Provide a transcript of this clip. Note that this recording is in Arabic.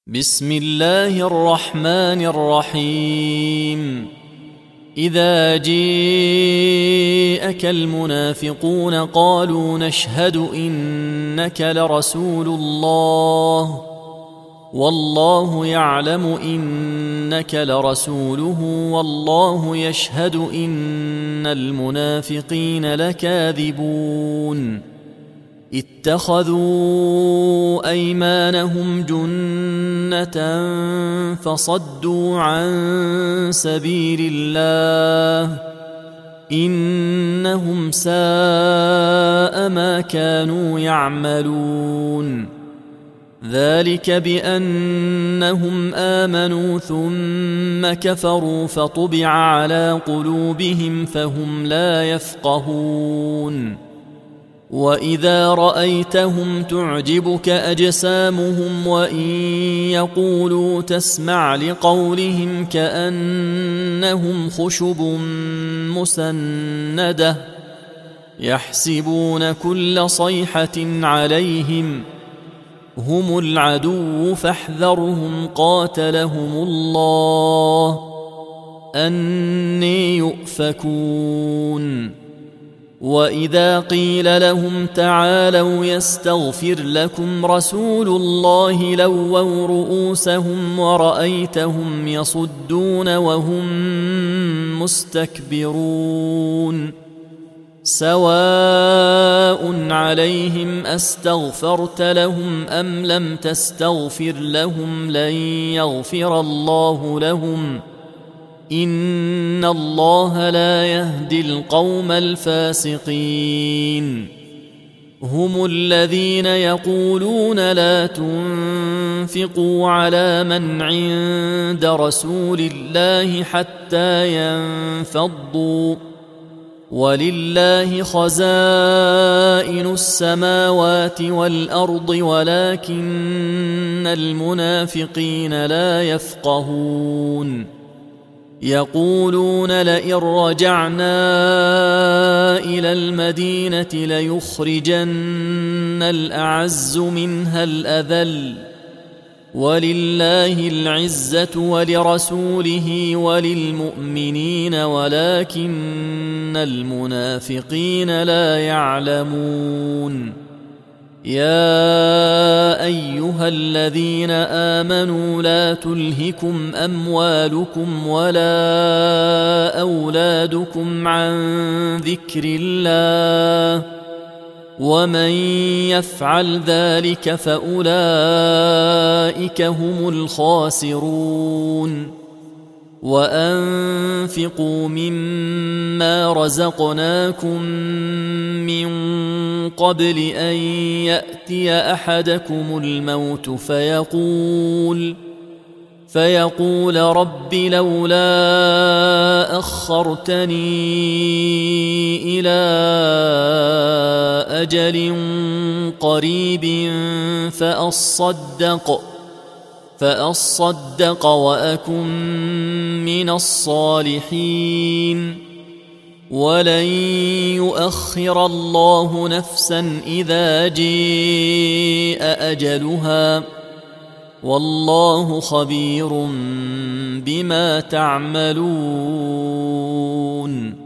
بسم الله الرحمن الرحيم. إذا جاءك المنافقون قالوا نشهد إنك لرسول الله والله يعلم إنك لرسوله والله يشهد إن المنافقين لكاذبون. اتخذوا أيمانهم جنة فصدوا عن سبيل الله إنهم ساء ما كانوا يعملون. ذلك بأنهم آمنوا ثم كفروا فطبع على قلوبهم فهم لا يفقهون. وإذا رأيتهم تعجبك أجسامهم وإن يقولوا تسمع لقولهم كأنهم خشب مسندة يحسبون كل صيحة عليهم هم العدو فاحذرهم قاتلهم الله أني يؤفكون. وإذا قيل لهم تعالوا يستغفر لكم رسول الله لووا رؤوسهم ورأيتهم يصدون وهم مستكبرون. سواء عليهم أستغفرت لهم أم لم تستغفر لهم لن يغفر الله لهم إن الله لا يهدي القوم الفاسقين. هم الذين يقولون لا تنفقوا على من عند رسول الله حتى ينفضوا ولله خزائن السماوات والأرض ولكن المنافقين لا يفقهون. يقولون لئن رجعنا إلى المدينة ليخرجن الأعز منها الأذل ولله العزة ولرسوله وللمؤمنين ولكن المنافقين لا يعلمون. يا أيها الذين آمنوا لا تلهكم أموالكم ولا أولادكم عن ذكر الله ومن يفعل ذلك فأولئك هم الخاسرون. وأنفقوا مما رزقناكم من قبل أن يأتي أحدكم الموت فيقول رب لولا أخرتني إلى أجل قريب فأصدق وأكن من الصالحين. ولن يؤخر الله نفسا إذا جاء أجلها والله خبير بما تعملون.